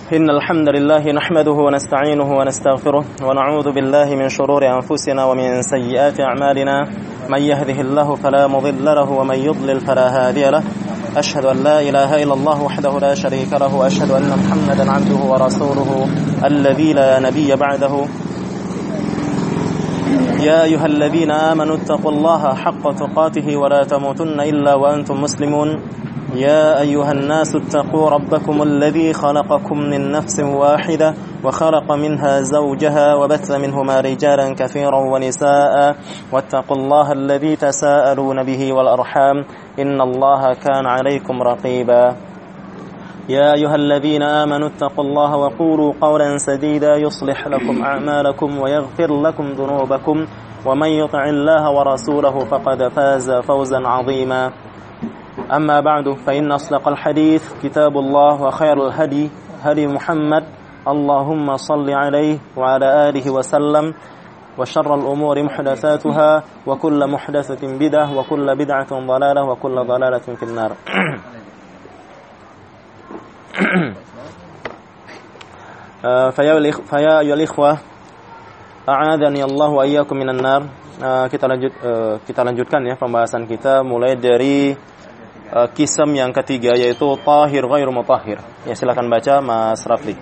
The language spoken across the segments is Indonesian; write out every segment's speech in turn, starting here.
إن الحمد لله نحمده ونستعينه ونستغفره ونعوذ بالله من شرور أنفسنا ومن سيئات أعمالنا من يهده الله فلا مضل له ومن يضلل فلا هادي له أشهد أن لا إله إلا الله وحده لا شريك له وأشهد أن محمدا عبده ورسوله الذي لا نبي بعده يا أيها الذين آمنوا اتقوا الله حق تقاته ولا تموتن إلا وأنتم مسلمون يا أيها الناس اتقوا ربكم الذي خلقكم من نفس واحدة وخلق منها زوجها وبث منهما رجالا كثيرا ونساء واتقوا الله الذي تساءلون به والأرحام إن الله كان عليكم رقيبا يا أيها الذين آمنوا اتقوا الله وقولوا قولا سديدا يصلح لكم أعمالكم ويغفر لكم ذنوبكم ومن يطع الله ورسوله فقد فاز فوزا عظيما أما بعد فإن أصدق الحديث كتاب الله وخير الهدي هدي محمد اللهم صل عليه وعلى آله وسلم وشر الأمور محدثاتها وكل محدثة بدعة وكل بدعة ضلالة وكل ضلالة في النار فيا أيها الإخوة أعاذني الله وإياكم من النار. Kita lanjutkan ya pembahasan kita mulai dari kisam yang ketiga yaitu tahir ghairu mutahhir. Ya silakan baca Mas Rafli.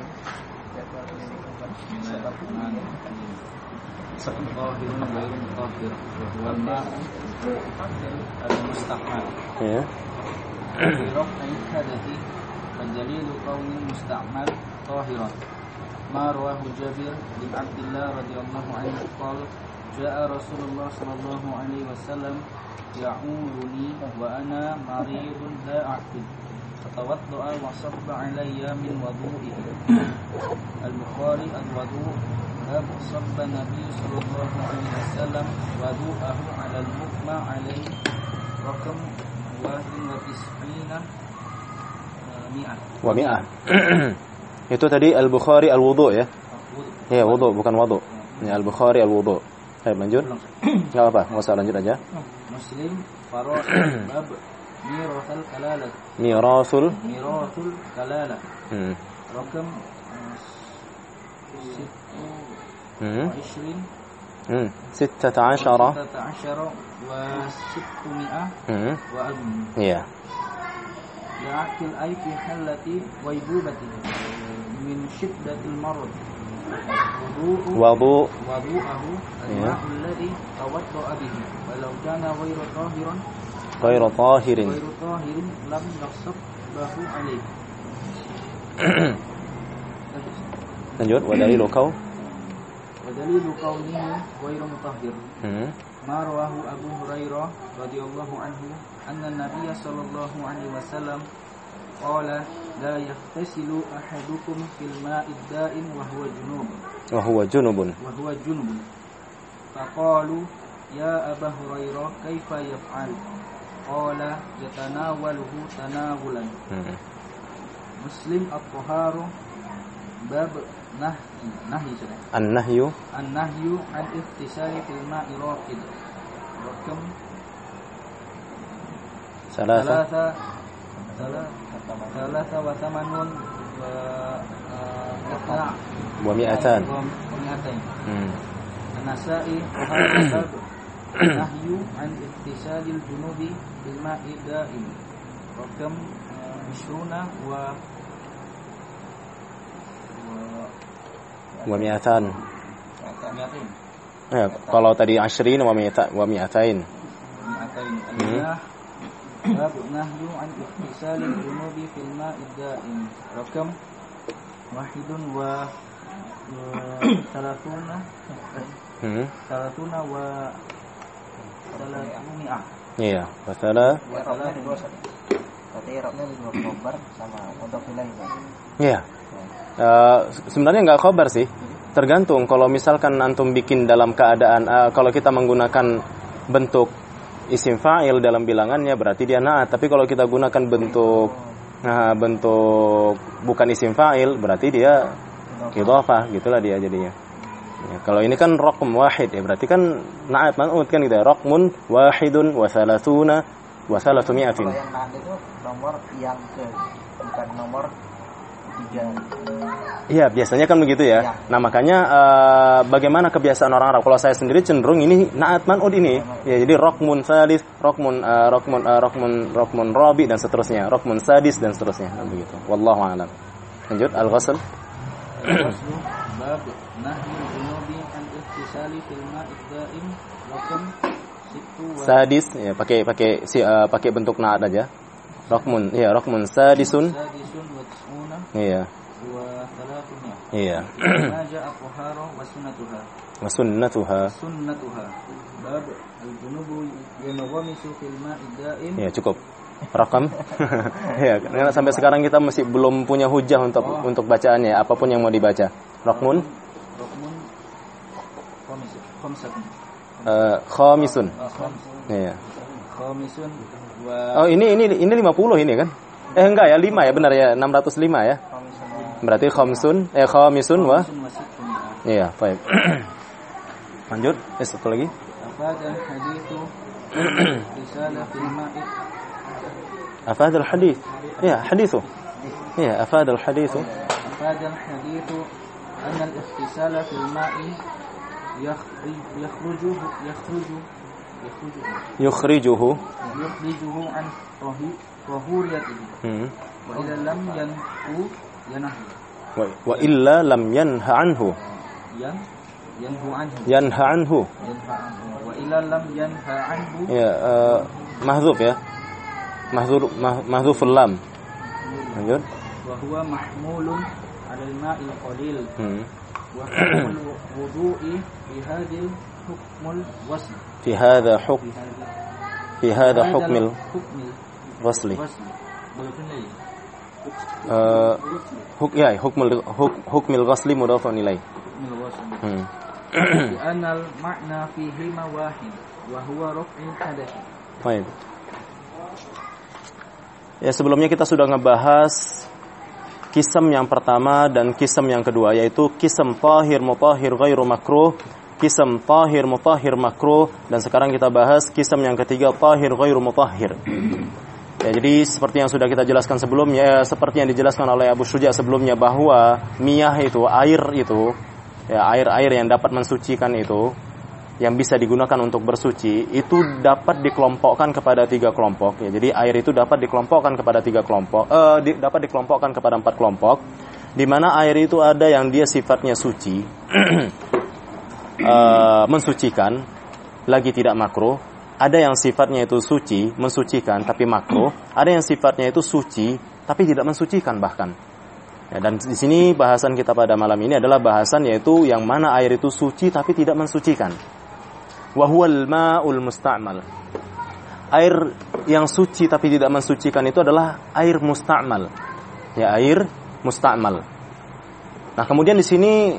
Ya. والدليل قول مستعمل طاهرا ما رواه جابر بن عبد الله رضي الله عنه قال جاء رسول الله صلى الله عليه وسلم يعودني وأنا مريض لا أعقل فتوضأ وصب علي من وضوئه. البخاري الوضوء باب صب النبي صلى الله عليه وسلم وضوءه على المغمى عليه رقم 91 wa mi'ah. Itu tadi Al-Bukhari al-wudu ya. Ya, wudu bukan wudu. Ya, Al-Bukhari al-wudu. Baik, lanjut. Enggak apa-apa, enggak usah lanjut aja. Muslim farad bab mirathul kalalah. Mirathul kalalah. Rakam 16 wa 600 wa iya. يعقل أي في حلة ويبوبته من شدة المرض وضوءه الماء الذي توضأ به ولو كان غير طاهر لم يصبه عليه. lanjut wadalilu kaunihi غير مطهر ما رواه أبو هريرة رضي الله عنه أن النبي صلى الله عليه وسلم قال لا يغتسل أحدكم في الماء الدائم وهو جنب فقالوا يا أبا هريرة كيف يفعل قال يتناوله تناولا. مسلم الطهارة باب النهي عن اغتسال في الماء راكد رقم 200. النسائي باب النهي عن اغتسال الجنوب بالماء الدائم رقم 20 wa mi'atan. Ya, kalau tadi 20 wa mi'atain. باب النهي عن اغتسال الجنوب في الماء الدائم رقم 31 Iya, masalah. Iya. Sebenarnya nggak khobar sih. Tergantung kalau misalkan antum bikin dalam keadaan kalau kita menggunakan bentuk isim fa'il dalam bilangannya berarti dia na'at, tapi kalau kita gunakan bentuk bukan isim fa'il berarti dia idhafah, gitulah dia jadinya. Ya, kalau ini kan raqm wahid ya berarti kan na'at man'ut kan gitu ya. Raqmun wahidun wa thalathuna wa thalathumi'atin. Kalau yang na'at itu nomor yang ke bukan nomor Iya, biasanya kan begitu ya. Nah, makanya bagaimana kebiasaan orang Arab? Kalau saya sendiri cenderung ini na'at man'ud ini. Ya, jadi rokmun sadis, rokmun rabi dan seterusnya, rokmun sadis dan seterusnya. Nah, begitu. Wallahu a'lam. Lanjut al-ghusl. Bab nahyi junubi an ihtisali fil ma'i daim raqam sadis ya, pakai bentuk na'at aja. Rokmun, iya, rokmun sadisun. Sadisun wa tis'una. Iya. Wa thalathuna. Iya. Maja at-tahara wa sunnatuha. Wa sunnatuha. Sunnatuha. Bab al-junubu yanghamisu fil ma'i daim. Ya, cukup. Rakam. Ya, karena sampai sekarang kita masih belum punya hujah untuk bacaannya, apapun yang mau dibaca. Rokmun khamisun. Iya. Khamisun wa Oh, ini 50 ini kan? Enggak ya, 5 ya, benar ya, 605 ya. Berarti khamisun wa. Iya, baik. Lanjut, satu lagi. afadal hadithu risalah fil ma'i. Afadal hadith. Ya, hadithu. Ya, afadal hadithu. afadal hadithu an al-ikhtisala fil ma'i Yukhrijuhu an tahuriyatihi wa ila lam yanhu yanahu wa illa lam yanha anhu yanha anhu wa ila lam yanha anhu ya, mahdzuf ya, mahdzuful lam. Lanjut. Wa huwa mahmulun 'ala al-ma'il qalil wa hukmul wudu'i fi hadhihi hukmul wasl fi hadha hukmil wasli hukmil ghasli mudhafun ilaih. Anal makna fihi wahid wa huwa raf'ul hadath. Baik. Ya, sebelumnya kita sudah ngebahas qisam yang pertama dan qisam yang kedua, yaitu qisam tahir mutahhir ghairu makruh, qisam tahir mutahhir makruh, dan sekarang kita bahas qisam yang ketiga tahir ghairu mutahhir. Ya, jadi seperti yang sudah kita jelaskan sebelumnya, seperti yang dijelaskan oleh Abu Syuja sebelumnya, bahwa miyah itu, air itu, ya, air yang dapat mensucikan itu, yang bisa digunakan untuk bersuci, itu dapat dikelompokkan kepada 3 kelompok. Ya, jadi air itu dapat dikelompokkan kepada 3 kelompok, dapat dikelompokkan kepada 4 kelompok, di mana air itu ada yang dia sifatnya suci, mensucikan, lagi tidak makruh. Ada yang sifatnya itu suci, mensucikan, tapi makruh. Ada yang sifatnya itu suci, tapi tidak mensucikan bahkan. Ya, dan di sini bahasan kita pada malam ini adalah bahasan yaitu yang mana air itu suci tapi tidak mensucikan. Wa huwal ma'ul musta'mal. Air yang suci tapi tidak mensucikan itu adalah air musta'mal. Ya, air musta'mal. Nah, kemudian di sini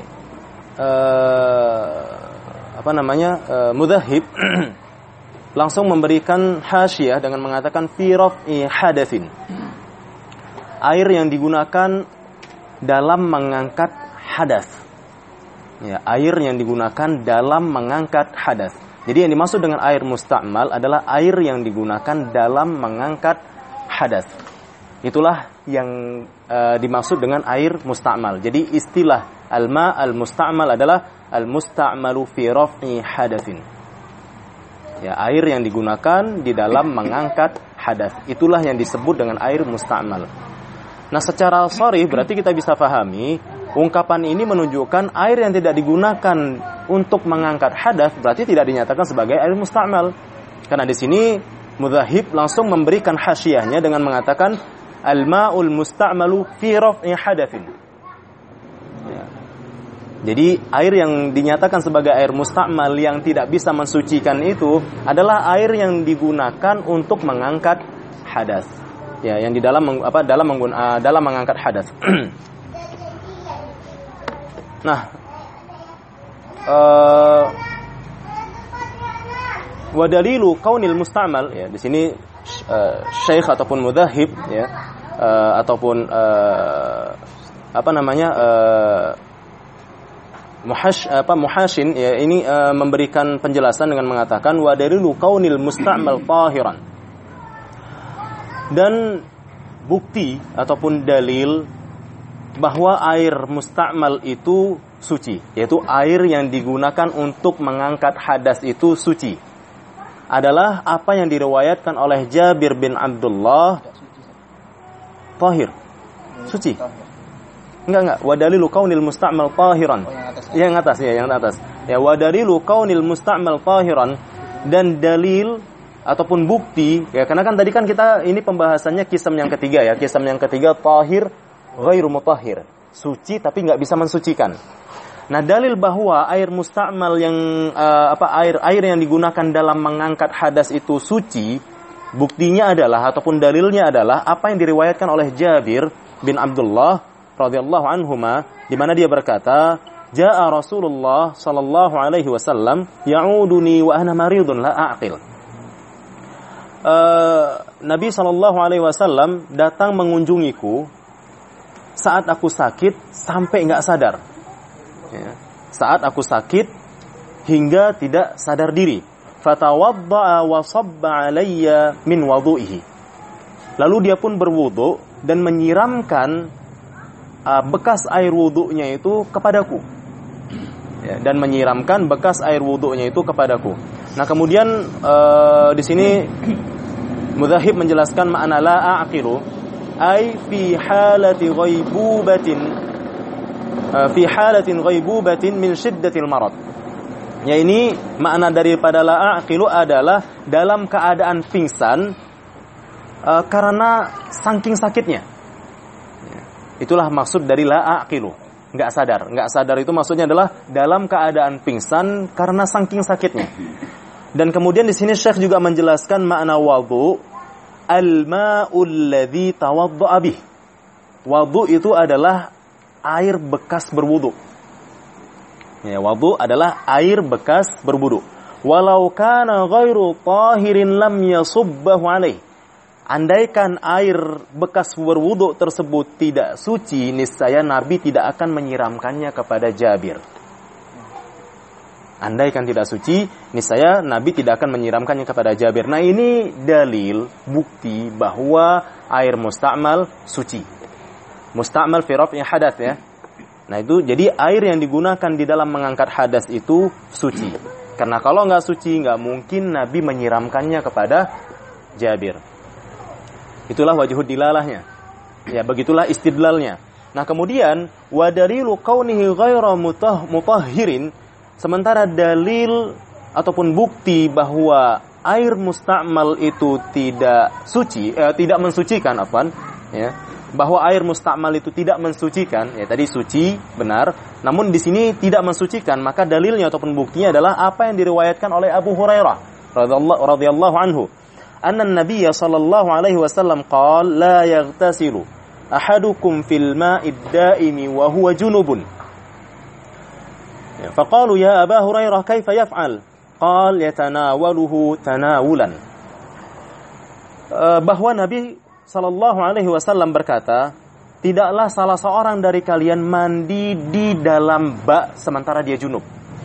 mudhahib langsung memberikan hasyiah dengan mengatakan fi raf'i hadatsin. Air yang digunakan dalam mengangkat hadas. Ya, air yang digunakan dalam mengangkat hadas. Jadi yang dimaksud dengan air musta'mal adalah air yang digunakan dalam mengangkat hadas. Itulah yang dimaksud dengan air musta'mal. Jadi istilah al-ma' al-musta'mal adalah al-musta'malu fi raf'i hadatsin. Ya, air yang digunakan di dalam mengangkat hadas. Itulah yang disebut dengan air musta'mal. Nah, secara sharih berarti kita bisa pahami ungkapan ini menunjukkan air yang tidak digunakan untuk mengangkat hadas berarti tidak dinyatakan sebagai air musta'mal. Karena di sini mudhahib langsung memberikan hasyiahnya dengan mengatakan al-ma'ul musta'malu fi raf'i hadatsin. Ya. Jadi air yang dinyatakan sebagai air musta'mal yang tidak bisa mensucikan itu adalah air yang digunakan untuk mengangkat hadas. Ya, yang di dalam mengangkat hadas. Nah, wa dalilu kaunil musta'mal, ya, di sini syekh ataupun mudhahib, ya, ataupun muhashin, ya, ini memberikan penjelasan dengan mengatakan wa dalilu kaunil musta'mal tahiran. Dan bukti ataupun dalil bahwa air musta'mal itu suci, yaitu air yang digunakan untuk mengangkat hadas itu suci, adalah apa yang diriwayatkan oleh Jabir bin Abdullah. Tahir, suci. Enggak. Wa dalilu kaunil musta'mal tahiran. Yang atas. Ya, wa dalilu kaunil musta'mal tahiran, dan dalil ataupun bukti, ya, karena kan tadi kan kita ini pembahasannya kisam yang ketiga, ya. Kisam yang ketiga tahir ghairu mutahhir, suci tapi enggak bisa mensucikan. Nah, dalil bahwa air musta'mal yang air yang digunakan dalam mengangkat hadas itu suci, buktinya adalah ataupun dalilnya adalah apa yang diriwayatkan oleh Jabir bin Abdullah radhiyallahu anhuma, di mana dia berkata, "Jaa Rasulullah sallallahu alaihi wasallam ya'uduni wa ana maridun la a'qil." Nabi sallallahu alaihi wasallam datang mengunjungiku saat aku sakit sampai enggak sadar. Ya. Saat aku sakit hingga tidak sadar diri. Fatawadda'a wa sabba 'alayya min wudu'ihi. Lalu dia pun berwudu dan menyiramkan bekas air wudunya itu kepadaku. Ya, dan menyiramkan bekas air wudunya itu kepadaku. Nah, kemudian di sini Mudzahib menjelaskan makna la a'qilu ay fi halati ghaibubatin min shiddatil marad. Ya, ini makna daripada la a'qilu adalah dalam keadaan pingsan karena saking sakitnya. Itulah maksud dari la aqilu, enggak sadar itu maksudnya adalah dalam keadaan pingsan karena saking sakitnya. Dan kemudian di sini Syekh juga menjelaskan makna wudu, al-ma'ul ladzi tawadda'a bih. Wudu itu adalah air bekas berwudu. Ya, wudu adalah air bekas berwudu. Walau kana ghairu tahirin lam yasubbahu alaih. Andaikan air bekas berwudu tersebut tidak suci, niscaya Nabi tidak akan menyiramkannya kepada Jabir. Andaikan tidak suci, niscaya Nabi tidak akan menyiramkannya kepada Jabir. Nah, ini dalil, bukti bahwa air musta'mal suci. Musta'mal fi raf'i hadath, ya. Nah, itu jadi air yang digunakan di dalam mengangkat hadas itu suci. Karena kalau nggak suci, nggak mungkin Nabi menyiramkannya kepada Jabir. Itulah wajhud dilalahnya. Ya, begitulah istidlalnya. Nah, kemudian wa dalilu kaunihi ghairu mutahhirin, sementara dalil ataupun bukti bahwa air musta'mal itu tidak suci, tidak mensucikan, ya. Bahwa air musta'mal itu tidak mensucikan, ya, tadi suci benar, namun di sini tidak mensucikan, maka dalilnya ataupun buktinya adalah apa yang diriwayatkan oleh Abu Hurairah radhiyallahu anhu. Anna an-nabiy sallallahu alaihi wasallam qala la yaghtasilu ahadukum fil ma'id da'imi wa huwa junubun. Faqalu ya Aba Hurairah kaifa yaf'al? Qala yatanawaluhu tanawulan. Bahwa Nabi sallallahu alaihi wasallam berkata, tidaklah salah seorang dari kalian mandi di dalam bak sementara dia junub.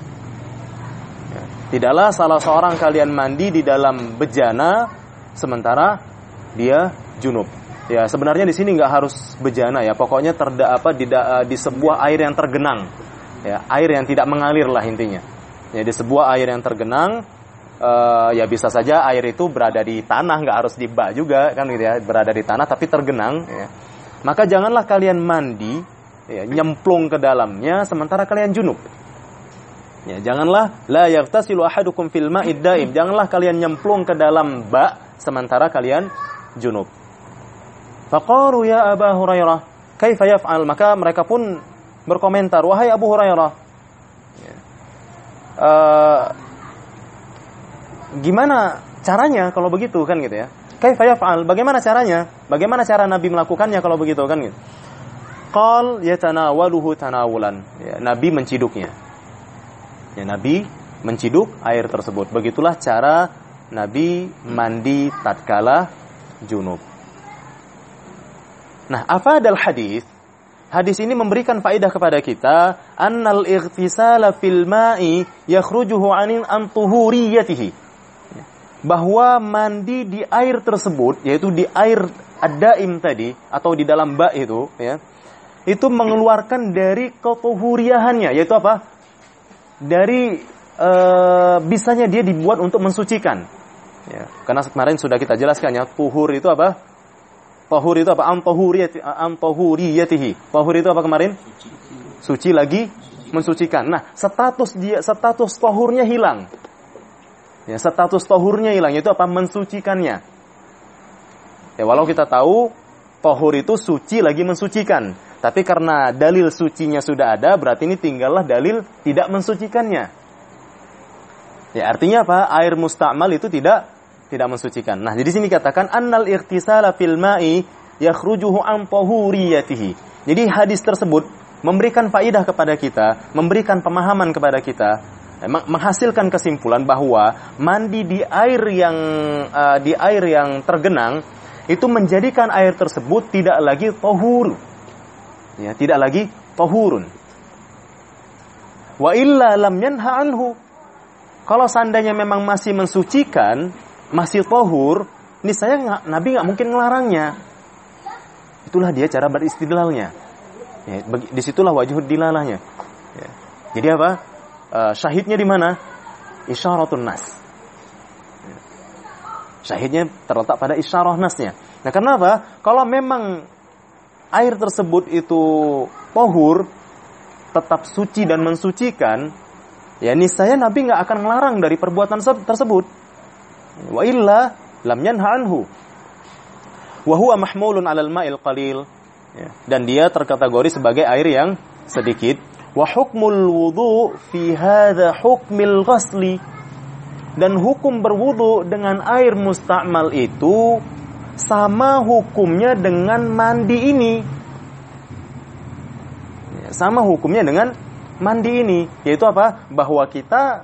Tidaklah salah seorang kalian mandi di dalam bejana sementara dia junub. Ya, sebenarnya di sini nggak harus bejana, ya. Pokoknya di sebuah air yang tergenang. Ya, air yang tidak mengalir lah intinya. Ya, di sebuah air yang tergenang, ya bisa saja air itu berada di tanah, nggak harus di bak juga kan gitu ya, berada di tanah tapi tergenang, ya. Maka janganlah kalian mandi, ya, nyemplung ke dalamnya sementara kalian junub. Ya, janganlah la yaghtasilu ahadukum fil ma'id da'im, janganlah kalian nyemplung ke dalam bak sementara kalian junub. Faqalu ya Aba Hurairah kaifa yaf'al, maka mereka pun berkomentar, wahai Abu Hurairah, gimana caranya kalau begitu kan gitu ya? Kaifa yaf'al, bagaimana caranya? Bagaimana cara Nabi melakukannya kalau begitu kan gitu? Qal yatanawaluhu tanawulan. Ya, Nabi menciduknya. Ya, Nabi menciduk air tersebut. Begitulah cara Nabi mandi tatkala junub. Nah, afadal hadis. Hadis ini memberikan faedah kepada kita, annal ightisala fil ma'i yakhrujuhu an tuhuriyatihi. Bahwa mandi di air tersebut, yaitu di air ad-daim tadi atau di dalam bak itu, ya, itu mengeluarkan dari ketuhuriyahannya, yaitu apa? Dari bisanya dia dibuat untuk mensucikan. Ya, karena kemarin sudah kita jelaskan ya, tuhur itu apa? Tahur itu apa? Antahuriyatihi. Tahur itu apa kemarin? Suci lagi mensucikan. Nah, status tahurnya hilang. Ya, status tahurnya hilang, yaitu apa? Mensucikannya. Ya, walau kita tahu tahur itu suci lagi mensucikan, tapi karena dalil sucinya sudah ada, berarti ini tinggallah dalil tidak mensucikannya. Ya, artinya apa? Air musta'mal itu tidak mensucikan. Nah, jadi sini katakan annal ightisala fil ma'i yakhrujuhu an tahuriyatihi. Jadi hadis tersebut memberikan faedah kepada kita, memberikan pemahaman kepada kita, menghasilkan kesimpulan bahwa mandi di air yang tergenang itu menjadikan air tersebut tidak lagi tahur. Ya, tidak lagi tahurun. Wa illa lam yanha anhu. Kalau seandainya memang masih mensucikan, masih tahur, niscaya Nabi nggak mungkin ngelarangnya. Itulah dia cara beristidlalnya. Ya, disitulah wajhud dilalahnya. Ya. Jadi apa? Syahidnya di mana? Isyaratun nas. Ya. Syahidnya terletak pada isyarah nasnya. Nah, kenapa? Kalau memang air tersebut itu tahur, tetap suci dan mensucikan, ya niscaya Nabi nggak akan melarang dari perbuatan tersebut. Wa illa lam yanha anhu. Wa huwa mahmulun 'alal ma'il qalil. Ya, dan dia terkategori sebagai air yang sedikit. Wa hukmul wudu fi hadza hukmil ghasli. Dan hukum berwudu dengan air musta'mal itu sama hukumnya dengan mandi ini. Ya, sama hukumnya dengan mandi ini, yaitu apa? Bahwa kita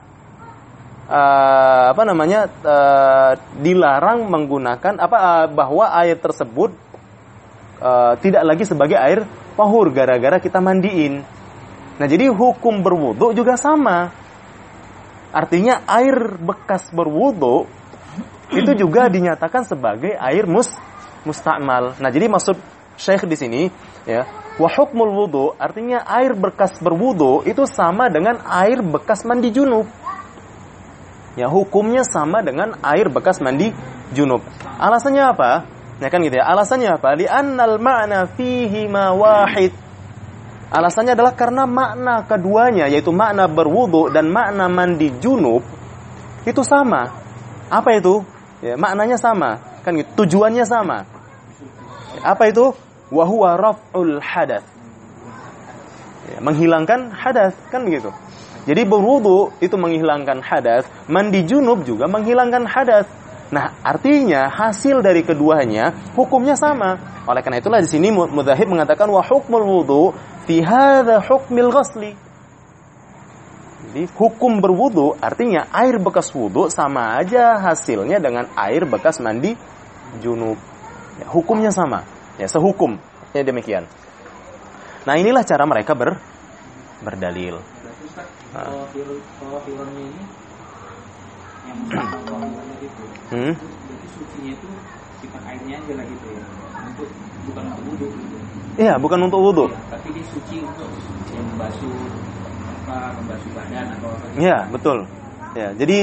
dilarang menggunakan bahwa air tersebut tidak lagi sebagai air tahur gara-gara kita mandiin. Nah, jadi hukum berwudu juga sama. Artinya air bekas berwudu itu juga dinyatakan sebagai air musta'mal. Nah, jadi maksud Syekh di sini ya, wa hukmul wudu artinya air bekas berwudu itu sama dengan air bekas mandi junub. Ya, hukumnya sama dengan air bekas mandi junub. Alasannya apa? Ya kan gitu ya. Alasannya apa? Li'annal ma'na fihi ma wahid. Alasannya adalah karena makna keduanya, yaitu makna berwudu dan makna mandi junub itu sama. Apa itu? Ya, maknanya sama, kan gitu. Tujuannya sama. Apa itu? Wa huwa raf'ul hadath. Ya, menghilangkan hadas, kan begitu. Jadi berwudu itu menghilangkan hadas, mandi junub juga menghilangkan hadas. Nah, artinya hasil dari keduanya hukumnya sama. Oleh karena itulah di sini Mudzahib mengatakan wa hukmul wudu fi hadza hukmil ghasli. Jadi hukum berwudu artinya air bekas wudu sama aja hasilnya dengan air bekas mandi junub. Ya, hukumnya sama. Ya, sehukum. Ya, demikian. Nah, inilah cara mereka berdalil. Tohirnya ini yang tohirnya itu berarti sucinya itu sifat airnya aja lah gitu ya, bukan untuk wudu gitu. Iya, bukan untuk wudu ya, tapi dia suci untuk yang membasuh badan atau apa gitu. Iya, betul ya. Jadi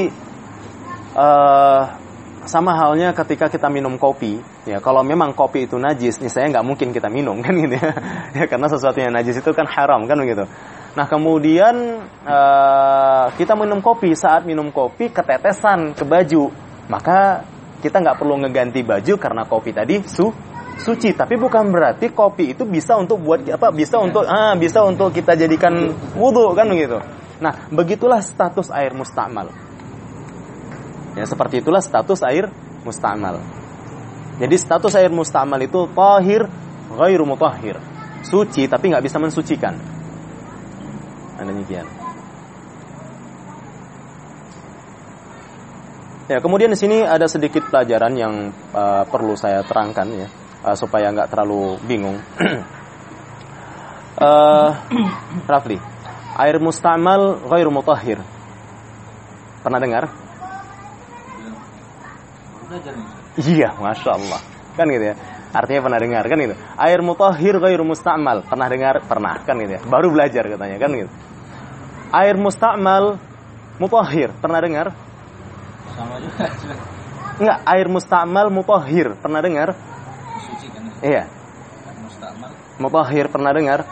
sama halnya ketika kita minum kopi ya, kalau memang kopi itu najis nih, saya nggak mungkin kita minum kan gitu ya. Ya, karena sesuatu yang najis itu kan haram kan begitu. Nah, kemudian kita minum kopi, saat minum kopi ketetesan ke baju, maka kita nggak perlu ngeganti baju karena kopi tadi suci. Tapi bukan berarti kopi itu bisa untuk buat apa? Bisa untuk kita jadikan wudu kan begitu. Nah, begitulah status air musta'mal. Ya, seperti itulah status air musta'mal. Jadi status air musta'mal itu tahir ghairu mutahhir. Suci tapi nggak bisa mensucikan. Demikian. Ya, kemudian di sini ada sedikit pelajaran yang perlu saya terangkan ya, supaya nggak terlalu bingung. Rafli, air musta'mal ghairu mutahhir. Pernah dengar? Iya, Masya Allah. Kan gitu ya. Artinya pernah dengar kan gitu. Air mutahhir ghairu musta'mal. Pernah dengar? Pernah kan gitu ya. Baru belajar katanya kan gitu. Air musta'mal mutahhir. Pernah dengar? Sama juga. Enggak, air musta'mal mutahhir. Pernah dengar? Suci kan? Iya. Musta'mal. Mutahhir pernah dengar?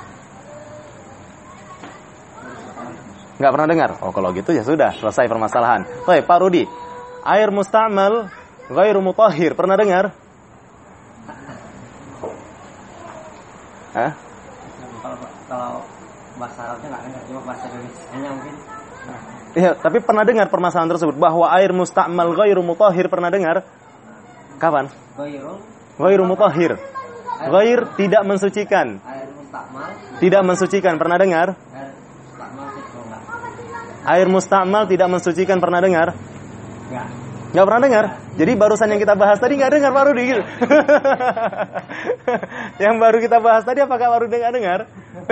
Enggak pernah dengar? Oh, kalau gitu ya sudah, selesai permasalahan. Baik, Pak Rudi. Air musta'mal ghairu mutahhir. Pernah dengar? Hah? Kalau bahasa Arabnya nggak dengar, cuma bahasa Indonesianya mungkin. Iya, tapi pernah dengar permasalahan tersebut bahwa air musta'mal ghairu mutahhir, pernah dengar? Kapan? Ghairu mutahhir. Ghair tidak mensucikan. Air musta'mal. Tidak mensucikan, pernah dengar? Air musta'mal tidak mensucikan, pernah dengar? Enggak. Nggak pernah dengar. Jadi barusan yang kita bahas tadi nggak dengar Pak Rudi gitu. Yang baru kita bahas tadi apakah Pak Rudi nggak dengar?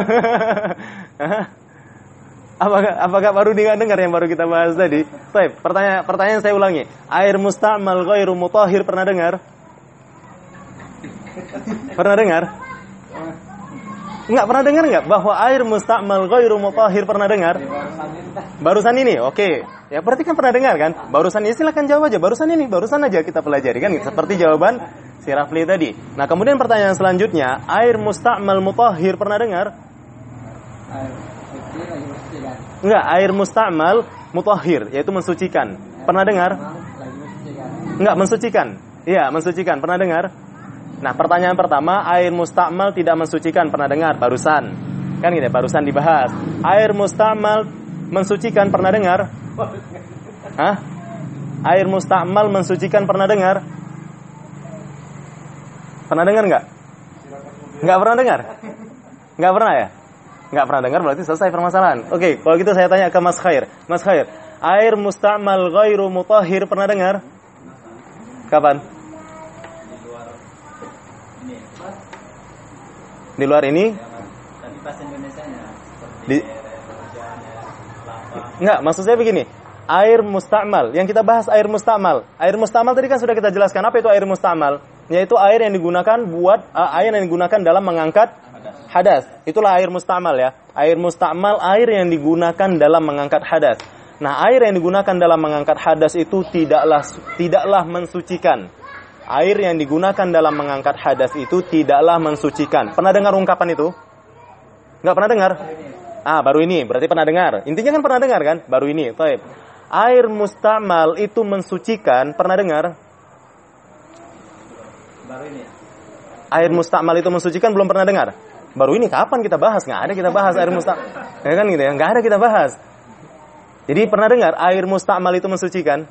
Apakah Pak Rudi nggak dengar yang baru kita bahas tadi? Baik, pertanyaan saya ulangi. Air musta'mal ghairu mutahhir pernah dengar? Pernah dengar? Nggak pernah dengar nggak? Bahwa air musta'mal ghairu mutahhir pernah dengar? Barusan ini, oke. Ya berarti kan pernah dengar kan? Barusan ini silakan jawab aja. Barusan aja kita pelajari kan? Seperti jawaban si Rafli tadi. Nah kemudian pertanyaan selanjutnya, air musta'mal mutahhir pernah dengar? Enggak, air musta'mal mutahhir, yaitu mensucikan. Pernah dengar? Enggak, mensucikan. Iya, mensucikan. Pernah dengar? Nah, pertanyaan pertama, air musta'mal tidak mensucikan. Pernah dengar? Barusan. Kan gitu, barusan dibahas. Air musta'mal mensucikan, pernah dengar? Hah? Air musta'mal mensucikan, pernah dengar? Pernah dengar enggak? Enggak pernah dengar? Enggak pernah ya? Enggak pernah dengar berarti selesai permasalahan. Oke, kalau gitu saya tanya ke Mas Khair. Mas Khair, air musta'mal ghairu mutahhir pernah dengar? Kapan? Di luar ini? Tapi bahasa Indonesianya Enggak, maksud saya begini. Air musta'mal, yang kita bahas air musta'mal. Air musta'mal tadi kan sudah kita jelaskan. Apa itu air musta'mal? Yaitu air yang digunakan air yang digunakan dalam mengangkat hadas. Itulah air musta'mal ya. Air musta'mal, air yang digunakan dalam mengangkat hadas. Nah, air yang digunakan dalam mengangkat hadas itu tidaklah mensucikan. Air yang digunakan dalam mengangkat hadas itu tidaklah mensucikan. Pernah dengar ungkapan itu? Enggak pernah dengar? Baru ini, berarti pernah dengar. Intinya kan pernah dengar kan? Baru ini. Baik. Air musta'mal itu mensucikan, pernah dengar? baru ini. Air musta'mal itu mensucikan, belum pernah dengar? Baru ini kapan kita bahas? Nggak ada kita bahas air musta'mal. Ya kan gitu ya? Nggak ada kita bahas. Jadi pernah dengar air musta'mal itu mensucikan?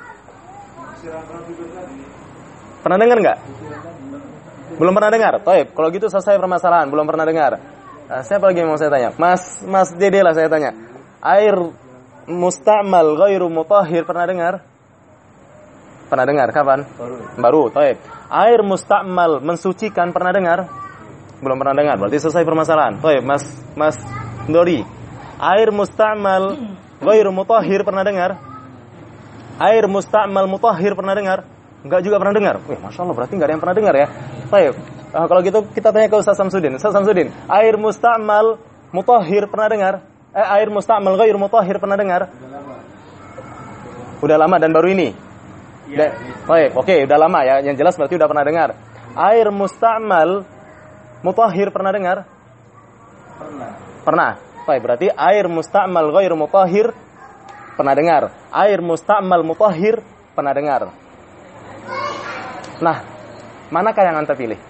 Pernah dengar nggak? Belum pernah dengar? Toib, kalau gitu selesai permasalahan. Belum pernah dengar. Siapa lagi yang mau saya tanya? Mas Dede lah saya tanya. Air musta'mal ghairu mutahhir pernah dengar? Pernah dengar? Kapan? Baru. Toib. Air musta'mal mensucikan pernah dengar? Belum pernah dengar. Berarti selesai permasalahan. Toib, Mas Dori. Air musta'mal ghairu mutahhir pernah dengar? Air musta'mal mutahhir pernah dengar? Enggak juga pernah dengar. Masya Allah, berarti enggak ada yang pernah dengar ya. Baik. Kalau gitu kita tanya ke Ustaz Samsudin. Ustaz Samsudin, air musta'mal mutahhir pernah dengar? Air musta'mal ghairu mutahhir pernah dengar? Udah lama dan baru ini. Baik, oke, udah lama ya. Yang jelas berarti udah pernah dengar. Air musta'mal mutahhir pernah dengar? Pernah. Baik, berarti air musta'mal ghairu mutahhir pernah dengar. Air musta'mal mutahhir pernah dengar. Nah, manakah yang Anda pilih?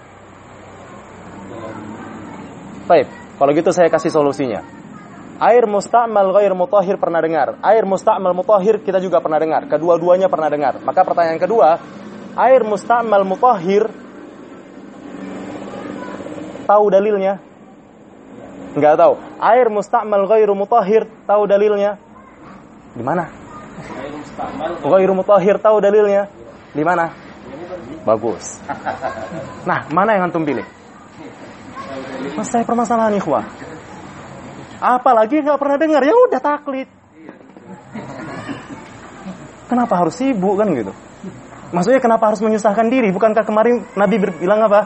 Baik, kalau gitu saya kasih solusinya. Air musta'mal ghairu mutahhir pernah dengar. Air musta'mal mutahhir kita juga pernah dengar. Kedua-duanya pernah dengar. Maka pertanyaan kedua, air musta'mal mutahhir tahu dalilnya? Enggak tahu. Air musta'mal ghairu mutahhir tahu dalilnya? Di mana? Air musta'mal ghairu mutahhir tahu dalilnya? Di mana? Bagus. Nah, mana yang antum pilih? Selesai permasalahan ikhwah. Apalagi nggak pernah dengar, ya udah taklid. Kenapa harus sibuk kan gitu? Maksudnya kenapa harus menyusahkan diri? Bukankah kemarin Nabi bilang apa?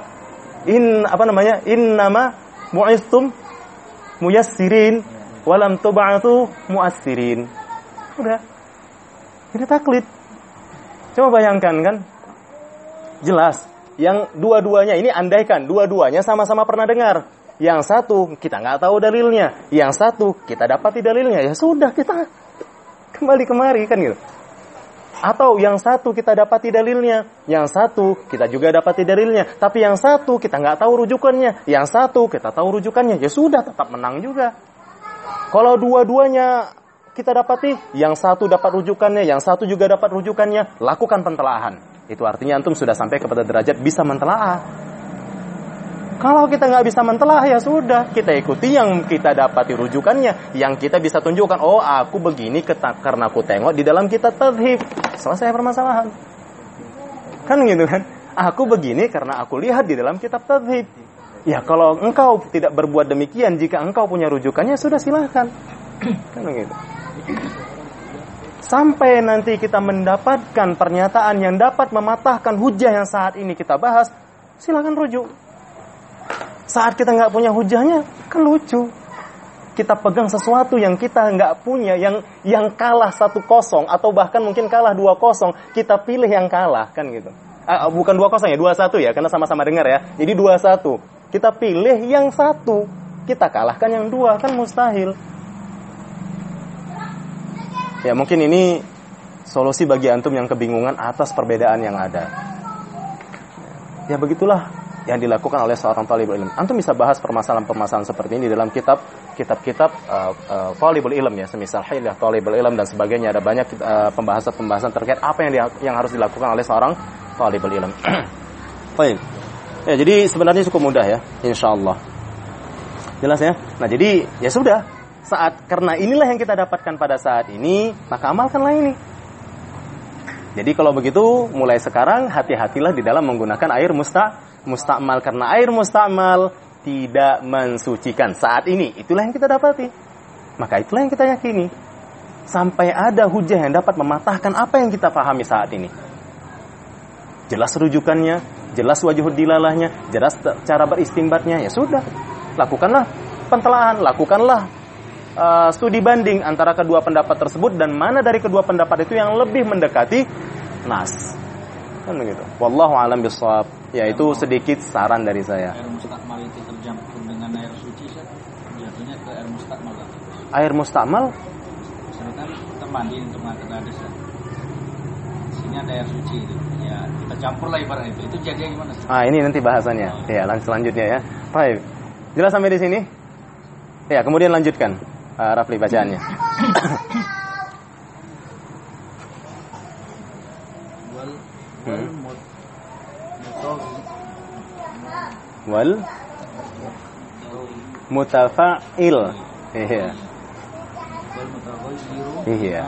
Innama bu'istum muyassirin walam tub'atsu mu'assirin. Udah. Ini taklid. Coba bayangkan kan? Jelas. Yang dua-duanya ini andaikan dua-duanya sama-sama pernah dengar. Yang satu kita nggak tahu dalilnya, yang satu kita dapati dalilnya. Ya sudah, kita kembali kemari kan gitu. Atau yang satu kita dapati dalilnya, yang satu kita juga dapati dalilnya, tapi yang satu kita nggak tahu rujukannya, yang satu kita tahu rujukannya. Ya sudah, tetap menang juga. Kalau dua-duanya kita dapati, yang satu dapat rujukannya, yang satu juga dapat rujukannya, lakukan pentelaahan. Itu artinya antum sudah sampai kepada derajat bisa mentelaah. Kalau kita nggak bisa mentelaah, ya sudah, kita ikuti yang kita dapati rujukannya, yang kita bisa tunjukkan, oh aku begini karena aku tengok di dalam kitab tadhib. Selesai permasalahan. Kan gitu kan? Aku begini karena aku lihat di dalam kitab tadhib. Ya kalau engkau tidak berbuat demikian, jika engkau punya rujukannya, sudah silahkan. Kan gitu. Sampai nanti kita mendapatkan pernyataan yang dapat mematahkan hujah yang saat ini kita bahas, silakan rujuk. Saat kita nggak punya hujahnya, kan lucu. Kita pegang sesuatu yang kita nggak punya, yang kalah 1-0 atau bahkan mungkin kalah 2-0, kita pilih yang kalah, kan gitu. Bukan 2-0 ya, 2-1 ya, karena sama-sama dengar ya. Jadi 2-1. Kita pilih yang satu, kita kalahkan yang dua, kan mustahil. Ya mungkin ini solusi bagi antum yang kebingungan atas perbedaan yang ada. Ya begitulah yang dilakukan oleh seorang talibul ilm. Antum bisa bahas permasalahan-permasalahan seperti ini di dalam kitab-kitab talibul ilm ya, semisal Hilyah Talibul Ilm dan sebagainya. Ada banyak pembahasan-pembahasan terkait apa yang harus dilakukan oleh seorang talibul ilm. Baik. Ya, jadi sebenarnya cukup mudah ya, insyaallah. Jelas ya? Nah, jadi ya sudah. Karena inilah yang kita dapatkan pada saat ini, maka amalkanlah ini. Jadi kalau begitu, mulai sekarang hati-hatilah di dalam menggunakan air musta'mal. Karena air musta'mal tidak mensucikan saat ini. Itulah yang kita dapati. Maka itulah yang kita yakini. Sampai ada hujah yang dapat mematahkan apa yang kita pahami saat ini. Jelas rujukannya, jelas wajhud dilalahnya, jelas cara beristimbatnya. Ya sudah, lakukanlah pentelaahan, lakukanlah studi banding antara kedua pendapat tersebut dan mana dari kedua pendapat itu yang lebih mendekati nas. Kan begitu. Wallahu a'lam bishawab. Ya itu sedikit saran dari saya. Air mustakmal itu tercampur dengan air suci, jatuhnya ke air mustakmal. Air mustakmal? Misalkan kita mandi untuk mengangkat hadas. Sini ada air suci itu. Ya, kita campurlah ibarat itu. Itu jadinya gimana sih? Ini nanti bahasannya. Ya, selanjutnya ya. Baik. Jelas sampai di sini? Ya, kemudian lanjutkan. Rafli bacaannya. Wal mutafa'il. Iya. Iya.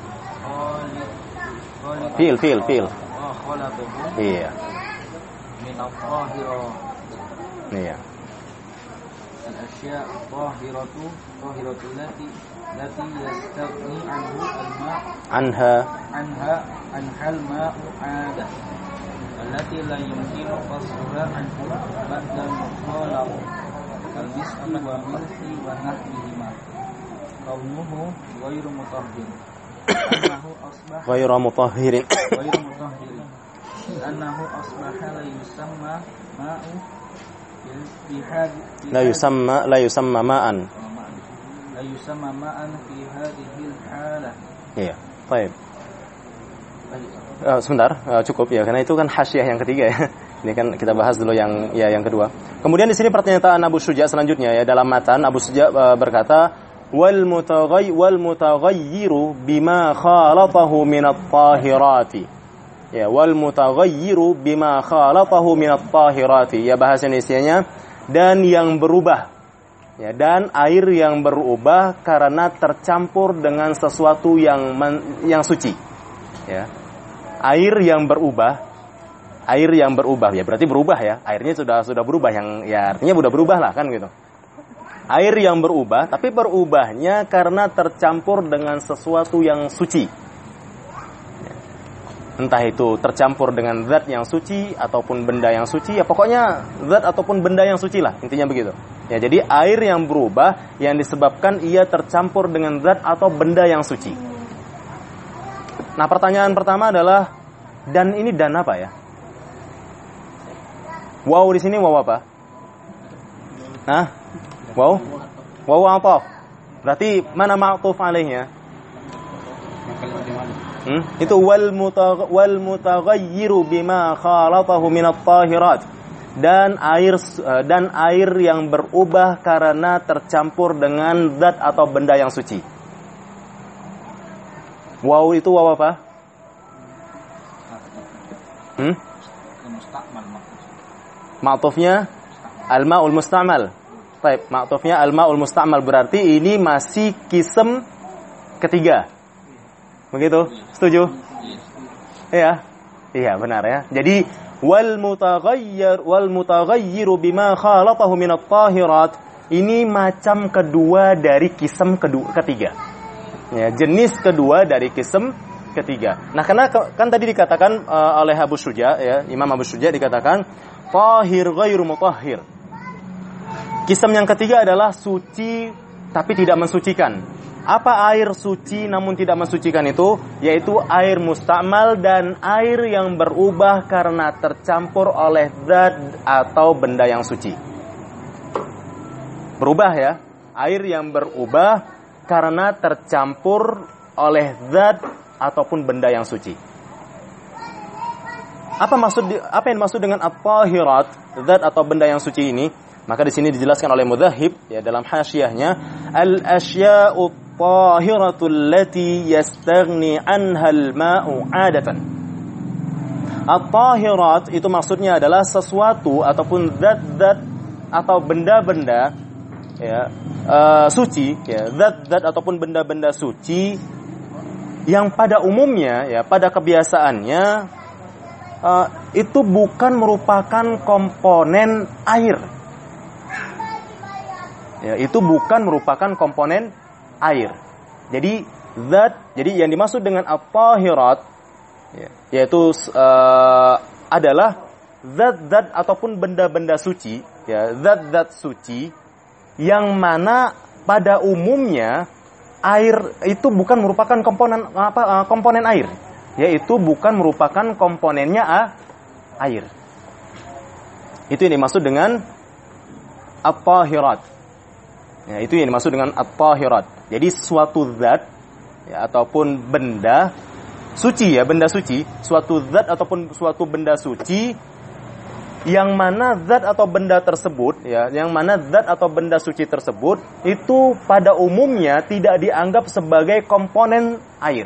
Fil. Iya. Iya. Al-asya' tahiratu lati yastaghni anhu al-ma' anha al-ma'u 'adah allati la yumkinu qasruha anhu ba'da al-mukhalaf al-miski wa milhi wa nahwihima qawmuhu ghairu mutahhir annahu asbaha ghairu mutahhirin annahu asbaha la yusamma ma'u la yusamma ma'an fi hadhihi al-halah. Iya, baik. Sebentar, cukup ya karena itu kan hasyiah yang ketiga ya. Ini kan kita bahas dulu yang kedua. Kemudian di sini pernyataan Abu Syuja selanjutnya ya, dalam matan Abu Syuja berkata wal mutaghayyiru bima khalatahu min at-tahirati. Ya, wal mutaghayyiru bima khalatahu min at-tahirati. Ya, bahasa Indonesianya dan yang berubah. Ya, dan air yang berubah karena tercampur dengan sesuatu yang suci. Ya. Air yang berubah ya, berarti berubah ya. Airnya sudah berubah, yang ya artinya sudah berubah lah kan gitu. Air yang berubah, tapi berubahnya karena tercampur dengan sesuatu yang suci. Entah itu tercampur dengan zat yang suci ataupun benda yang suci, ya pokoknya zat ataupun benda yang suci lah, intinya begitu. Ya, jadi air yang berubah yang disebabkan ia tercampur dengan zat atau benda yang suci. Nah, pertanyaan pertama adalah, dan ini dan apa ya? Wow di sini wow apa? Hah? Wow? Wow apa? Berarti mana ma'tuf alaihnya? Itu wal mutaghayyiru bima khalatahu min at-tahirat. Dan air yang berubah karena tercampur dengan zat atau benda yang suci. Wow itu wow apa? Ma'tufnya al-ma'ul musta'mal. Baik, ma'tufnya al-ma'ul musta'mal, berarti ini masih kism ketiga. Begitu? Setuju? Iya. Iya, benar ya. Jadi wal mutaghayyiru bima khalatahu min at-tahirat, ini macam kedua dari kism ketiga. Ya, jenis kedua dari kism ketiga. Nah, karena kan tadi dikatakan oleh Abu Syuja, ya, Imam Abu Syuja dikatakan tahir ghairu mutahhir. Kism yang ketiga adalah suci tapi tidak mensucikan. Apa air suci namun tidak mensucikan itu? Yaitu air musta'mal dan air yang berubah karena tercampur oleh zat atau benda yang suci. Berubah ya, air yang berubah karena tercampur oleh zat ataupun benda yang suci. Apa yang dimaksud dengan at-tahirat, zat atau benda yang suci ini? Maka di sini dijelaskan oleh Mudzahib ya dalam hasyiahnya, al-asya'u at-tahiratu allati yastaghni anha al-ma'u 'adatan. At-tahirat itu maksudnya adalah sesuatu ataupun zat-zat atau benda-benda ya suci ya, zat-zat ataupun benda-benda suci yang pada umumnya ya pada kebiasaannya itu bukan merupakan komponen air. Ya, itu bukan merupakan komponen air. Jadi yang dimaksud dengan at-tahirat ya, yaitu adalah zat-zat ataupun benda-benda suci, ya, zat-zat suci yang mana pada umumnya air itu bukan merupakan komponen air, yaitu bukan merupakan komponennya air. Itu yang dimaksud dengan at-tahirat. Ya, itu yang dimaksud dengan at-tahirat. Jadi suatu zat ya, ataupun benda suci ya, benda suci, suatu zat ataupun suatu benda suci yang mana zat atau benda tersebut ya, yang mana zat atau benda suci tersebut itu pada umumnya tidak dianggap sebagai komponen air.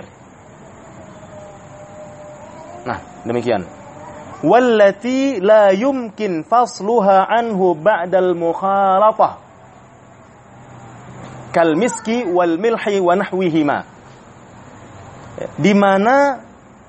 Nah, demikian. Wallati la yumkin fasluha anhu ba'dal mukhalatah kal miski wal milhi wa nahwihima, di mana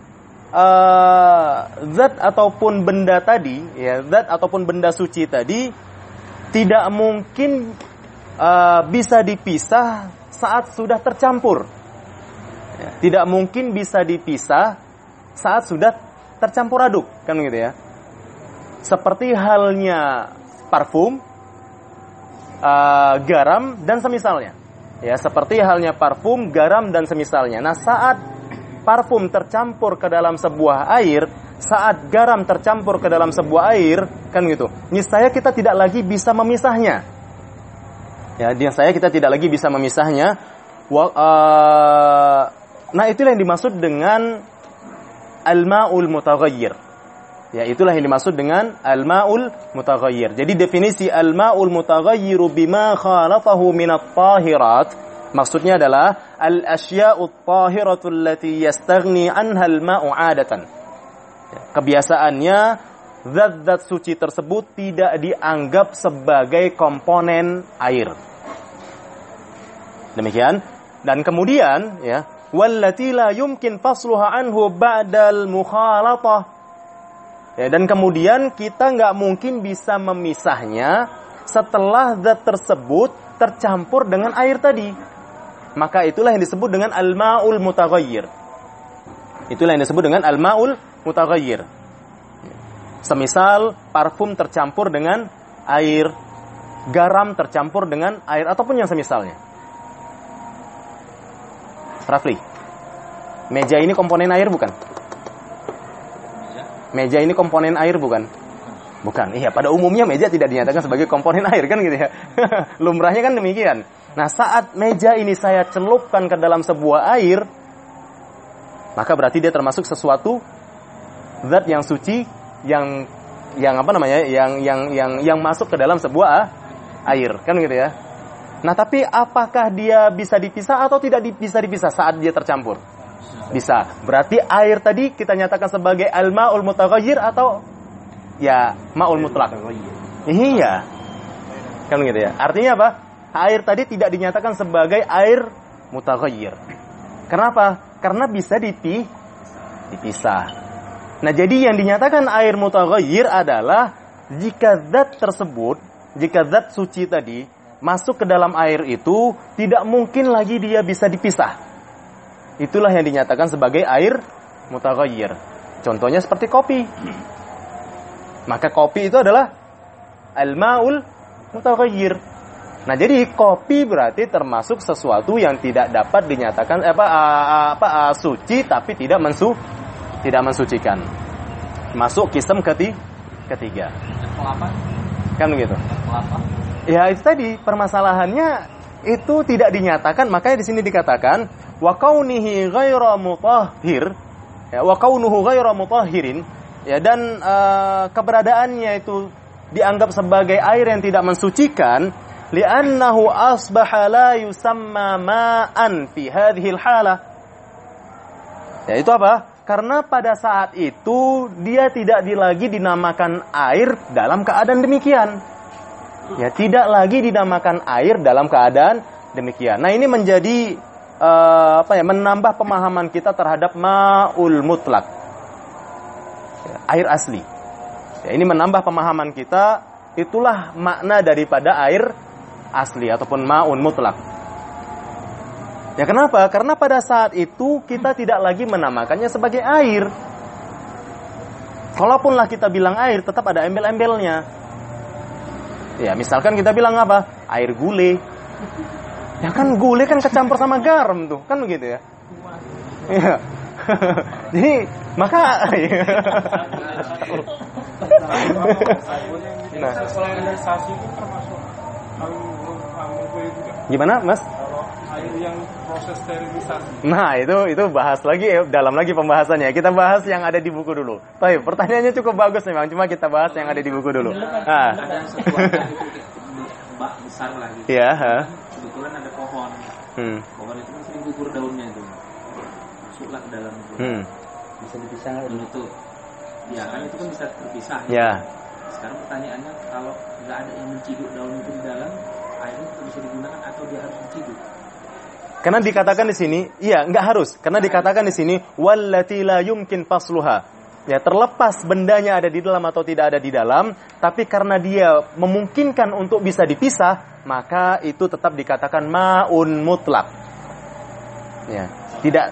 zat ataupun benda tadi ya, zat ataupun benda suci tadi tidak mungkin bisa dipisah saat sudah tercampur ya, tidak mungkin bisa dipisah saat sudah tercampur aduk, kan gitu ya. Seperti halnya parfum, garam dan semisalnya. Ya, seperti halnya parfum, garam dan semisalnya. Nah, saat parfum tercampur ke dalam sebuah air, saat garam tercampur ke dalam sebuah air, kan gitu. Niscaya kita tidak lagi bisa memisahnya. Ya, niscaya kita tidak lagi bisa memisahnya. Nah, itulah yang dimaksud dengan al-ma'ul mutaghayyir. Ya, itulah yang dimaksud dengan al-ma'ul mutaghayyir. Jadi definisi al-ma'ul mutaghayyiru bima khalatahu min at-tahirat maksudnya adalah al-asya'u at-tahiratu allati yastaghni anha al-ma'u 'adatan. Ya, kebiasaannya zat-zat suci tersebut tidak dianggap sebagai komponen air. Demikian. Dan kemudian ya, wallati la yumkin fasluha anhu ba'dal mukhalatah. Ya, dan kemudian kita nggak mungkin bisa memisahnya setelah zat tersebut tercampur dengan air tadi. Maka itulah yang disebut dengan al-ma'ul mutaghayyir. Itulah yang disebut dengan al-ma'ul mutaghayyir. Semisal parfum tercampur dengan air, garam tercampur dengan air, ataupun yang semisalnya. Rafli, meja ini komponen air bukan? Meja ini komponen air bukan? Bukan. Iya, pada umumnya meja tidak dinyatakan sebagai komponen air kan gitu ya. Lumrahnya kan demikian. Nah, saat meja ini saya celupkan ke dalam sebuah air, maka berarti dia termasuk sesuatu zat yang suci yang masuk ke dalam sebuah air kan gitu ya. Nah, tapi apakah dia bisa dipisah atau tidak bisa dipisah saat dia tercampur? Bisa. Berarti air tadi kita nyatakan sebagai al-ma'ul mutaghayyir atau ya ma'ul mutlaq. Iya. Kan gitu ya. Artinya apa? Air tadi tidak dinyatakan sebagai air mutaghayyir. Kenapa? Karena bisa dipisah. Nah, jadi yang dinyatakan air mutaghayyir adalah jika zat suci tadi masuk ke dalam air itu tidak mungkin lagi dia bisa dipisah. Itulah yang dinyatakan sebagai air mutaghayyir. Contohnya seperti kopi. Maka kopi itu adalah al-ma'ul mutaghayyir. Nah, jadi kopi berarti termasuk sesuatu yang tidak dapat dinyatakan suci tapi tidak mensucikan. Masuk kism ketiga. Kan begitu. Ya, itu tadi permasalahannya itu tidak dinyatakan, makanya di sini dikatakan wa kaunihi ghairu mutahhir. Ya, wa kaunuhu ghairu mutahhirin. Ya, dan keberadaannya itu dianggap sebagai air yang tidak mensucikan, li'annahu asbaha la yusamma ma'an fi hadhihi al-halah. Ya, itu apa? Karena pada saat itu dia tidak lagi dinamakan air dalam keadaan demikian. Ya, tidak lagi dinamakan air dalam keadaan demikian. Nah, ini menjadi menambah pemahaman kita terhadap ma'ul mutlak. Ya, air asli. Ya, ini menambah pemahaman kita, itulah makna daripada air asli ataupun ma'un mutlak. Ya, kenapa? Karena pada saat itu kita tidak lagi menamakannya sebagai air. Kalaupunlah kita bilang air, tetap ada embel-embelnya. Ya, misalkan kita bilang apa? Air gule. Ya kan gule kan kecampur sama garam tuh, kan begitu ya? Iya. Jadi, maka nah, sterilisasi itu termasuk gimana, Mas? Air yang proses sterilisasi. Nah, itu bahas lagi, dalam lagi pembahasannya. Kita bahas yang ada di buku dulu. Baik, pertanyaannya cukup bagus memang, cuma kita bahas yang ada di buku dulu. Nah, ada sebuah bak besar lagi. Iya, Kebetulan ada pohon. Pohon itu kan sering gugur daunnya itu. Masuklah ke dalam itu. Bisa dipisah nggak itu? Ya, kan itu kan bisa terpisah. Ya. Sekarang pertanyaannya, kalau nggak ada yang menciduk daun itu di dalam, airnya bisa digunakan atau dia harus diciduk? Karena dikatakan di sini, iya, nggak harus. Karena dikatakan di sini, wallati la yumkin fasluha. Ya, terlepas bendanya ada di dalam atau tidak ada di dalam, tapi karena dia memungkinkan untuk bisa dipisah, maka itu tetap dikatakan ma'un mutlak. Ya, tidak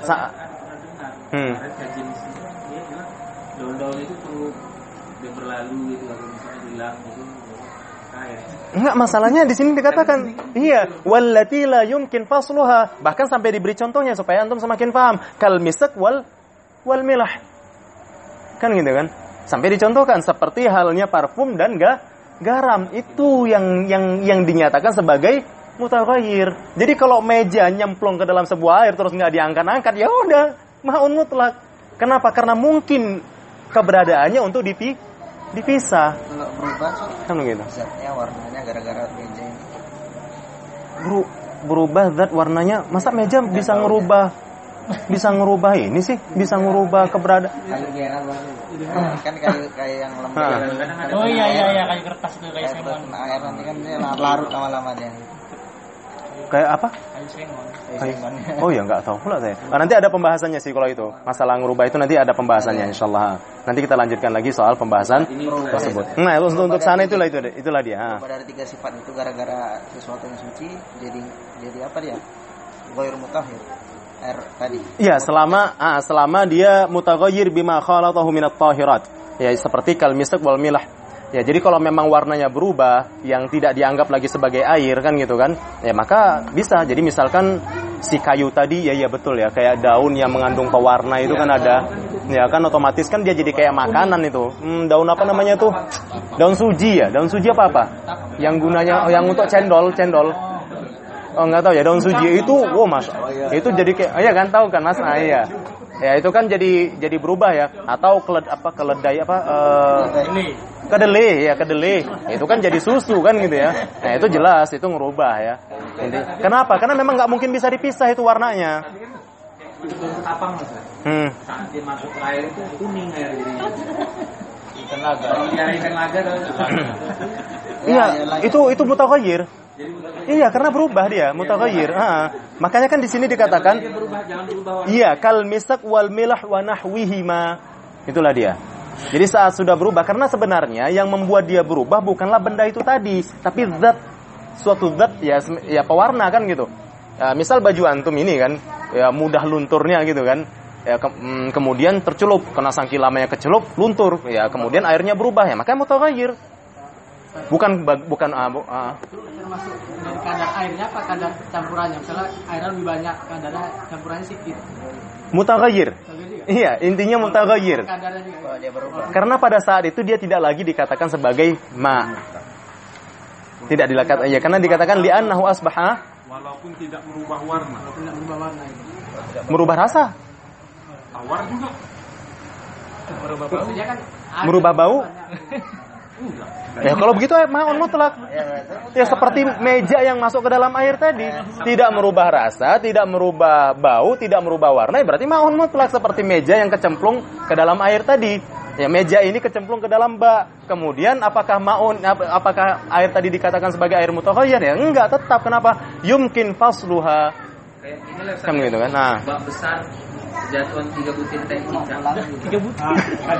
Kajian di sini, dia bilang daun-daun itu tuh dia berlalu gitu, atau misalnya hilang gitu, air. Enggak, masalahnya di sini dikatakan iya, wallati la yumkin fasluha. Bahkan sampai diberi contohnya supaya antum semakin paham. Kal misak wal milah. Kan gitu kan? Sampai dicontohkan seperti halnya parfum dan garam. Itu yang dinyatakan sebagai mutaghayyir. Jadi kalau meja nyemplung ke dalam sebuah air terus enggak diangkat-angkat, ya udah ma'un mutlak. Kenapa? Karena mungkin keberadaannya untuk dipisah. Kalau berubah Kan begitu. zatnya warnanya gara-gara meja ini. Berubah zat warnanya, masa meja bisa ngerubah ini sih, bisa ngerubah keberadaan. Kayu geran kan kayu yang lembek. Oh iya kayu kertas itu, kayu Kayak sengon. kena air nanti kan dia larut lama-lama dia. Kayak apa? Kayu sengon. Oh ya, nggak tahu pula saya. Nanti ada pembahasannya sih kalau itu. Masalah ngerubah itu nanti ada pembahasannya insyaallah. Nanti kita lanjutkan lagi soal pembahasan tersebut. Nah, untuk sana itulah dia. Dari 3 sifat itu gara-gara sesuatu yang suci jadi apa dia? Ghair mutahhir. air tadi. Iya, selama dia mutaghayyir bima khalatahu minat tahirat. Ya, seperti kal misak wal milah. Ya, jadi kalau memang warnanya berubah yang tidak dianggap lagi sebagai air kan gitu kan. Ya, maka bisa. Jadi misalkan si kayu tadi ya betul ya, kayak daun yang mengandung pewarna itu kan ada. Ya kan otomatis kan dia jadi kayak makanan itu. Daun apa namanya tuh? Daun suji ya. Daun suji apa? Yang gunanya yang untuk cendol. Oh, enggak tahu ya, daun suji itu Mas. Itu jadi kayak kan tahu kan Mas? Iya. Ya itu kan jadi berubah ya. Atau keledai kedelai. Itu kan jadi susu kan gitu ya. Nah, itu jelas itu ngerubah ya. Kenapa? Karena memang nggak mungkin bisa dipisah itu warnanya. Kapang Mas. Saat dia masuk ke air itu kuning air jadinya. Ikan laga. Iya, itu mutaghayyir. Iya, karena berubah dia, mutaghayyir. Makanya kan di sini dikatakan iya, kal misak wal milah wa nahwihima. Itulah dia. Jadi saat sudah berubah, karena sebenarnya yang membuat dia berubah bukanlah benda itu tadi, tapi suatu zat ya pewarna kan gitu. Misal baju antum ini kan, ya mudah lunturnya gitu kan. Ya, kemudian tercelup, kena sangki lamanya kecelup, luntur. Ya, kemudian airnya berubah ya, makanya mutaghayyir. Bukan termasuk dari kadar airnya apa kadar campurannya? Misalnya airnya lebih banyak, kadarnya campurannya sedikit. Mutaghayyir. Iya, intinya mutaghayyir. Karena pada saat itu dia tidak lagi dikatakan sebagai ma. Tidak dikatakan ya, karena dikatakan li'annahu asbaha walaupun tidak merubah warna. Merubah rasa. Tawar juga. Merubah bau? Ya kalau begitu ma'un mutlak. Ya seperti meja yang masuk ke dalam air tadi, tidak merubah rasa, tidak merubah bau, tidak merubah warna, berarti ma'un mutlak seperti meja yang kecemplung ke dalam air tadi. Ya meja ini kecemplung ke dalam kemudian apakah air tadi dikatakan sebagai air mutaghayyir? Ya enggak, tetap. Kenapa? Yumkin fasluha. Kan gitu kan. Nah, bak besar jatuhan 3 butir teh cicak. 3 butir.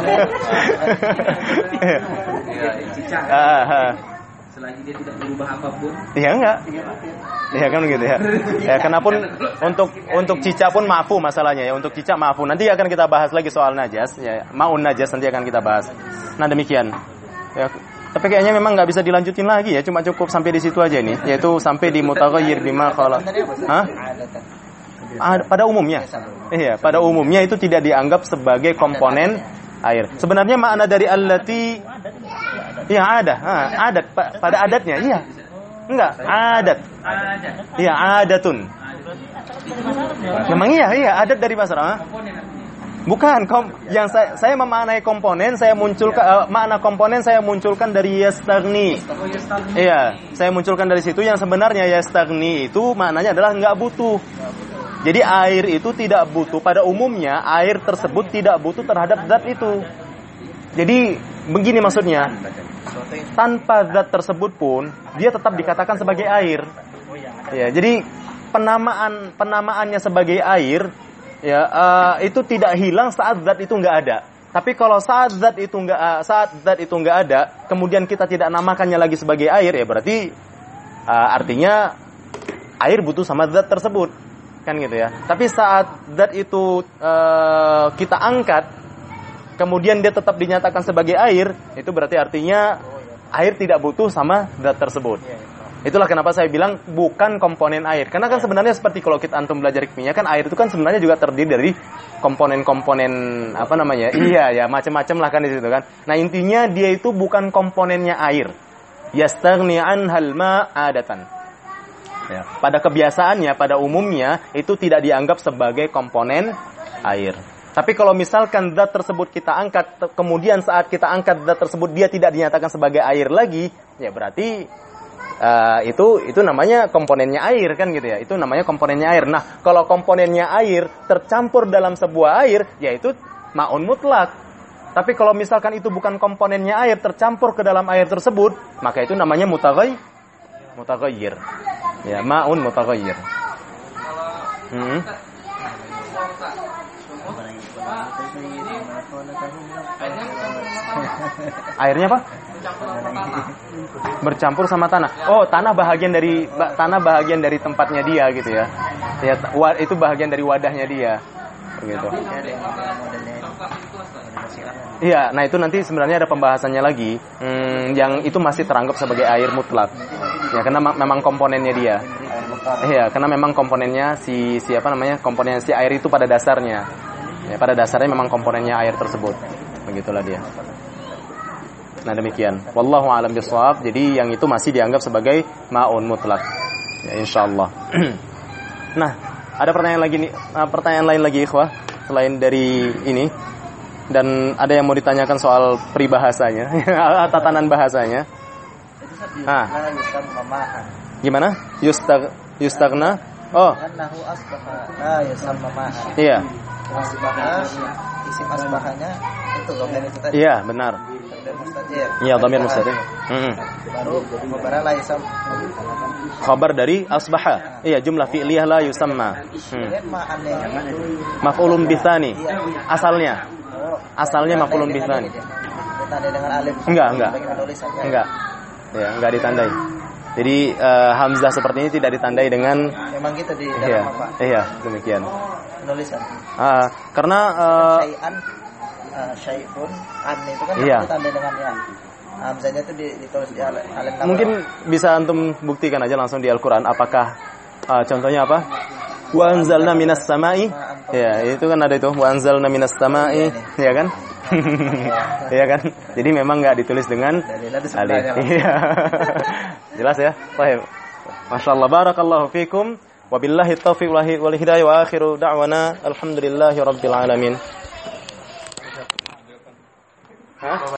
Ya, cicak. Selagi dia tidak berubah apapun. Iya enggak. Iya kan begitu ya. Ya kenapun untuk cicak pun maafu masalahnya ya. Untuk cicak maafu. Nanti akan kita bahas lagi soal najas ya. Maun najas nanti akan kita bahas. Nah, demikian. Ya, tapi kayaknya memang nggak bisa dilanjutin lagi ya. Cuma cukup sampai di situ aja nih. Yaitu sampai di mutaghayyir bima khala. Pada umumnya. Iya, pada umumnya itu tidak dianggap sebagai komponen air. Sebenarnya makna dari allati ya adat pada adatnya iya. Enggak, adat. Iya, adatun. Memang iya adat dari bahasa. Bukan yang saya memaknai komponen, saya munculkan makna komponen saya munculkan dari yastaghni. Iya, saya munculkan dari situ yang sebenarnya yastaghni itu maknanya adalah enggak butuh. Jadi air itu tidak butuh, pada umumnya air tersebut tidak butuh terhadap zat itu. Jadi begini maksudnya, tanpa zat tersebut pun dia tetap dikatakan sebagai air. Ya, jadi penamaannya sebagai air ya itu tidak hilang saat zat itu nggak ada. Tapi kalau saat zat itu nggak ada, kemudian kita tidak namakannya lagi sebagai air, ya berarti artinya air butuh sama zat tersebut. Kan gitu ya. Tapi saat zat itu kita angkat, kemudian dia tetap dinyatakan sebagai air, itu berarti artinya air tidak butuh sama zat tersebut. Itulah kenapa saya bilang bukan komponen air. Karena kan sebenarnya seperti kalau kita antum belajar kimia kan air itu kan sebenarnya juga terdiri dari komponen-komponen apa namanya? Iya ya, macam-macam lah kan di situ kan. Nah, intinya dia itu bukan komponennya air. Yastaghni anhal ma adatan. Ya, pada kebiasaannya, pada umumnya itu tidak dianggap sebagai komponen air. Tapi kalau misalkan zat tersebut kita angkat, kemudian saat kita angkat zat tersebut dia tidak dinyatakan sebagai air lagi, ya berarti itu namanya komponennya air kan gitu ya. Itu namanya komponennya air. Nah, kalau komponennya air tercampur dalam sebuah air, yaitu ma'un mutlak. Tapi kalau misalkan itu bukan komponennya air tercampur ke dalam air tersebut, maka itu namanya mutaghayyir. Ya, ma'un Airnya apa? Bercampur sama tanah. Oh, tanah bahagian dari tempatnya dia gitu ya. Ya, itu bagian dari wadahnya dia. Begitu. Iya, nah itu nanti sebenarnya ada pembahasannya lagi. Yang itu masih teranggap sebagai air mutlak. Ya, karena memang komponennya dia. Iya, karena memang komponennya komponen si air itu pada dasarnya. Ya, pada dasarnya memang komponennya air tersebut. Begitulah dia. Nah, demikian. Wallahu a'lam bishawab. Jadi yang itu masih dianggap sebagai ma'un mutlak. Ya, insyaallah. Nah, ada pertanyaan lain lagi ikhwah selain dari ini. Dan ada yang mau ditanyakan soal peribahasanya, tatanan bahasanya. Gimana? Yustagna? Oh. Iya. Isim asbahanya itu dhamir itu tadi. Iya, benar. Iya, dhamir mustatir. Baru khabar la yusam. Khabar dari asbaha. Iya, jumlah fi'liyah la yusamma. Maf'ulun bitsani. Asalnya maf'ulun bitsani. Ditandai dengan alif. Enggak. Ya, enggak ditandai. Jadi hamzah seperti ini tidak ditandai dengan memang gitu di dalam apa? Iya, demikian. Penulisan. Karena syai'un an itu kan ditandai dengan ya. Hamzahnya itu ditulis di alif. Mungkin bisa antum buktikan aja langsung di Al-Qur'an apakah contohnya apa? Wa anzalna minas sama'i. Ya, itu kan ada itu wa anzalna minas sama'i, ya kan? Iya kan? Jadi memang enggak ditulis dengan alif. Iya. Jelas ya? Baik. Masyaallah, barakallahu fikum. Wabillahi taufiq wal hidayah wa akhiru da'wana alhamdulillahi rabbil alamin.